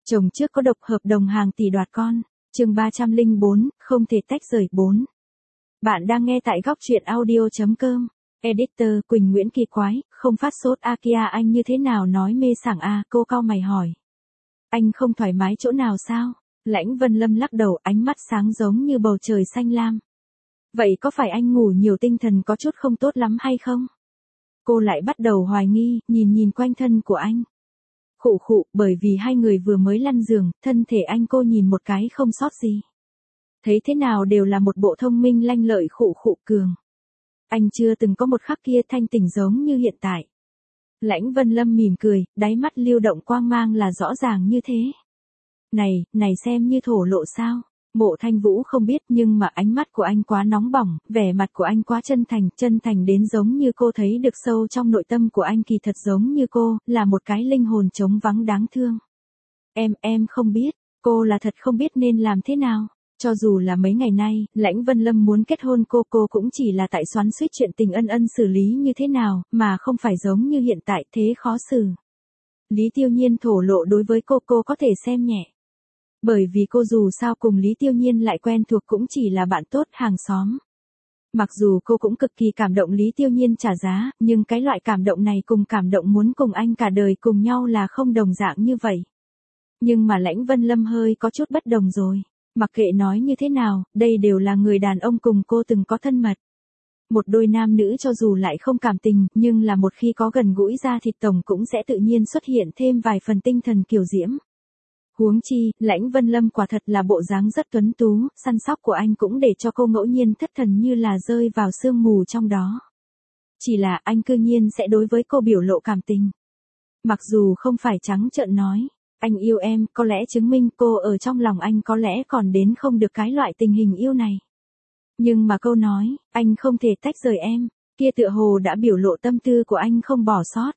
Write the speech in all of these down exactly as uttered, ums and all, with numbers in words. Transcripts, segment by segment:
Chồng trước có độc hợp đồng hàng tỷ đoạt con. Chương ba trăm lẻ bốn, không thể tách rời bốn. Bạn đang nghe tại góc truyện audio chấm com. Editor Quỳnh Nguyễn kỳ quái, không phát sốt a kia anh như thế nào nói mê sảng a, cô cau mày hỏi. Anh không thoải mái chỗ nào sao? Lãnh Vân Lâm lắc đầu, ánh mắt sáng giống như bầu trời xanh lam. Vậy có phải anh ngủ nhiều tinh thần có chút không tốt lắm hay không? Cô lại bắt đầu hoài nghi, nhìn nhìn quanh thân của anh. Khụ khụ, bởi vì hai người vừa mới lăn giường, thân thể anh cô nhìn một cái không sót gì. Thấy thế nào đều là một bộ thông minh lanh lợi khụ khụ cường. Anh chưa từng có một khắc kia thanh tỉnh giống như hiện tại. Lãnh Vân Lâm mỉm cười, đáy mắt lưu động quang mang là rõ ràng như thế. Này, này xem như thổ lộ sao? Mộ Thanh Vũ không biết nhưng mà ánh mắt của anh quá nóng bỏng, vẻ mặt của anh quá chân thành, chân thành đến giống như cô thấy được sâu trong nội tâm của anh kỳ thật giống như cô, là một cái linh hồn trống vắng đáng thương. Em, em không biết, cô là thật không biết nên làm thế nào. Cho dù là mấy ngày nay, Lãnh Vân Lâm muốn kết hôn cô cô cũng chỉ là tại xoắn xuýt chuyện tình ân ân xử lý như thế nào, mà không phải giống như hiện tại thế khó xử. Lý Tiêu Nhiên thổ lộ đối với cô cô có thể xem nhẹ. Bởi vì cô dù sao cùng Lý Tiêu Nhiên lại quen thuộc cũng chỉ là bạn tốt hàng xóm. Mặc dù cô cũng cực kỳ cảm động Lý Tiêu Nhiên trả giá, nhưng cái loại cảm động này cùng cảm động muốn cùng anh cả đời cùng nhau là không đồng dạng như vậy. Nhưng mà Lãnh Vân Lâm hơi có chút bất đồng rồi. Mặc kệ nói như thế nào, đây đều là người đàn ông cùng cô từng có thân mật. Một đôi nam nữ cho dù lại không cảm tình, nhưng là một khi có gần gũi ra thịt tổng cũng sẽ tự nhiên xuất hiện thêm vài phần tinh thần kiều diễm. Huống chi, Lãnh Vân Lâm quả thật là bộ dáng rất tuấn tú, săn sóc của anh cũng để cho cô ngẫu nhiên thất thần như là rơi vào sương mù trong đó. Chỉ là anh cư nhiên sẽ đối với cô biểu lộ cảm tình. Mặc dù không phải trắng trợn nói, anh yêu em, có lẽ chứng minh cô ở trong lòng anh có lẽ còn đến không được cái loại tình hình yêu này. Nhưng mà câu nói, anh không thể tách rời em, kia tựa hồ đã biểu lộ tâm tư của anh không bỏ sót.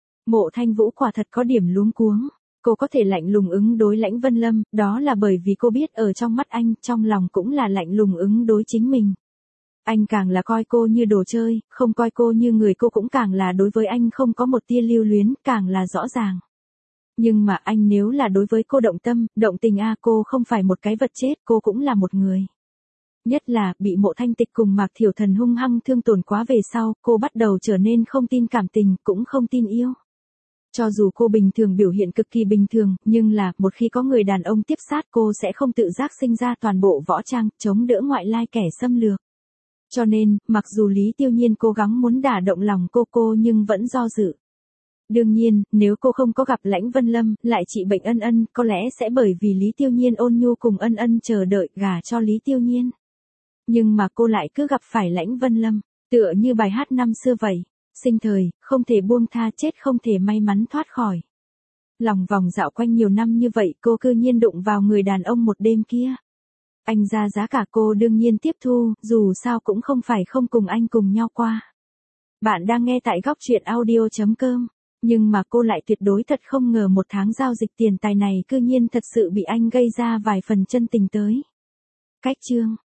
Mộ Thanh Vũ quả thật có điểm luống cuống. Cô có thể lạnh lùng ứng đối Lãnh Vân Lâm, đó là bởi vì cô biết ở trong mắt anh, trong lòng cũng là lạnh lùng ứng đối chính mình. Anh càng là coi cô như đồ chơi, không coi cô như người, cô cũng càng là đối với anh không có một tia lưu luyến, càng là rõ ràng. Nhưng mà anh nếu là đối với cô động tâm, động tình a, cô không phải một cái vật chết, cô cũng là một người. Nhất là, bị Mộ Thanh Tịch cùng Mạc Thiểu Thần hung hăng thương tổn quá về sau, cô bắt đầu trở nên không tin cảm tình, cũng không tin yêu. Cho dù cô bình thường biểu hiện cực kỳ bình thường, nhưng là, một khi có người đàn ông tiếp sát cô sẽ không tự giác sinh ra toàn bộ võ trang, chống đỡ ngoại lai kẻ xâm lược. Cho nên, mặc dù Lý Tiêu Nhiên cố gắng muốn đả động lòng cô cô nhưng vẫn do dự. Đương nhiên, nếu cô không có gặp Lãnh Vân Lâm, lại trị bệnh ân ân, có lẽ sẽ bởi vì Lý Tiêu Nhiên ôn nhu cùng ân ân chờ đợi gả cho Lý Tiêu Nhiên. Nhưng mà cô lại cứ gặp phải Lãnh Vân Lâm, tựa như bài hát năm xưa vậy. Sinh thời, không thể buông tha, chết không thể may mắn thoát khỏi. Lòng vòng dạo quanh nhiều năm như vậy cô cư nhiên đụng vào người đàn ông một đêm kia. Anh ra giá cả cô đương nhiên tiếp thu, dù sao cũng không phải không cùng anh cùng nhau qua. Bạn đang nghe tại góc truyện audio chấm com. Nhưng mà cô lại tuyệt đối thật không ngờ một tháng giao dịch tiền tài này cư nhiên thật sự bị anh gây ra vài phần chân tình tới. Cách chương.